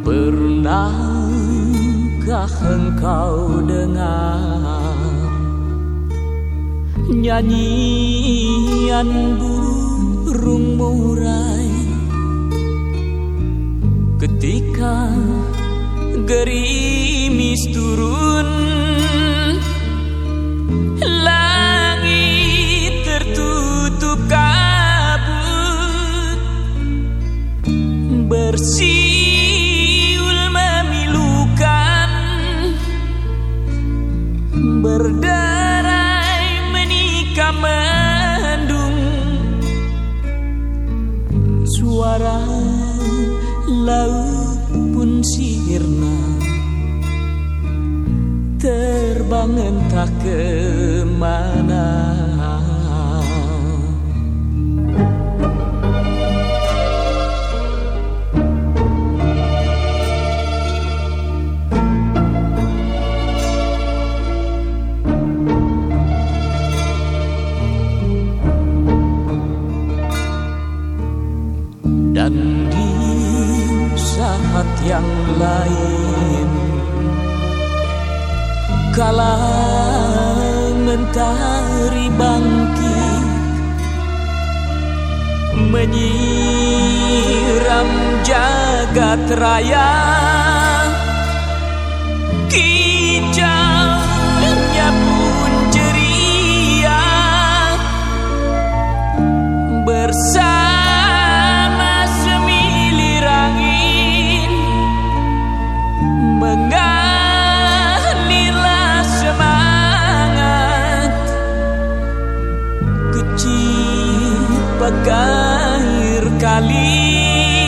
Pernahkah engkau dengar nyanyian burung murai ketika gerimis turun, langit tertutup kabut, bersiul memilukan, berderai menikam mendung, suara laut pun sirna, terbang entah kemana. Dan di saat yang lain, kala mentari bangkit menyiram jagat raya, kicaunya pun ceria bersama semilir angin, mengalirlah semangat kecil pagair kali,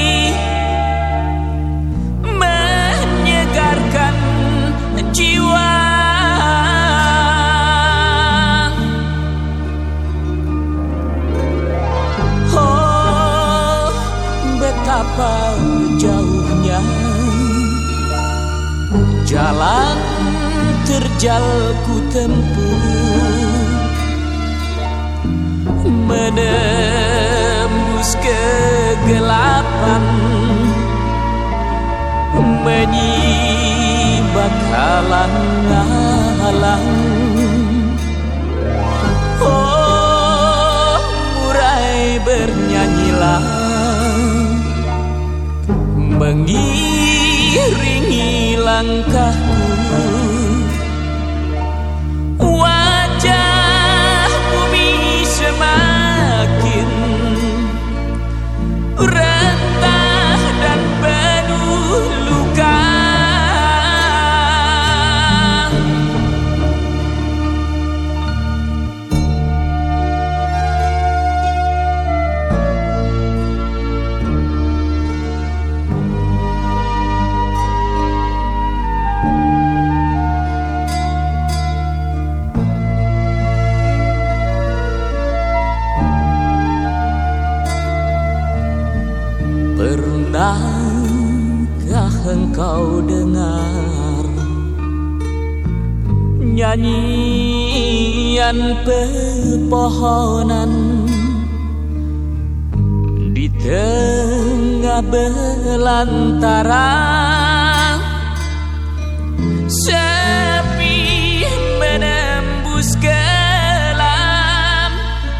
menyegarkan jiwa. Oh, betapa jauhnya jalan terjal ku tempuh, menembus kegelapan, menyibak halang-halang. Oh, murai bernyanyilah, mengiringi langkahku, wajah bumi semakin rentah dan penuh luka. Pernahkah engkau dengar nyanyian pepohonan di tengah belantara, sepi menembus kelam,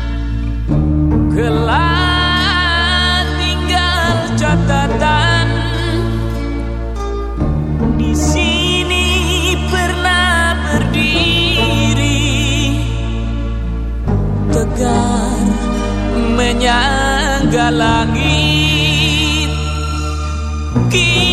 gelap catatan. Di sini pernah berdiri tegar menyangga langit.